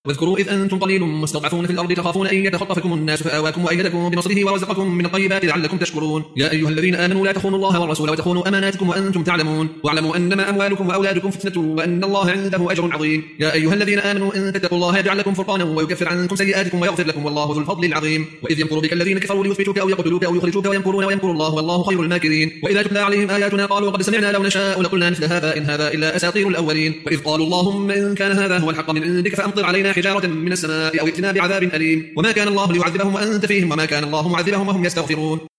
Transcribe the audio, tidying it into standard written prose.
واذكروا إذ أنتم قليل مستضعفون في الأرض تخافون أن يتخطفكم الناس فآواكم وأيدكم بنصره ورزقكم من الطيبات لعلكم تشكرون. يا أيها الذين آمنوا لا تخونوا الله والرسول وتخونوا أماناتكم وأنتم تعلمون واعلموا أنما أموالكم وأولادكم فتنة وأن الله عنده أجر عظيم. يا أيها الذين آمنوا إن تتقوا الله يجعل لكم فرقانا ويكفر عنكم سيئاتكم ويغفر لكم والله ذو الفضل العظيم. وإذ يمكر بك الذين كفروا ليثبتوك أو يقتلوك أو يخرجوك ويمكرون ويمكر الله والله خير الماكرين. وإذا تتلى عليهم آياتنا قالوا قد سمعنا لو نشاء لقلنا مثل هذا إن هذا إلا أساطير الأولين. وإذ قالوا اللهم إن كان هذا هو الحق من عندك فأمطر علينا حجارة من السماء أو ائتنا بعذاب أليم. وما كان الله ليعذبهم وأنت فيهم وما كان الله معذبهم وهم يستغفرون.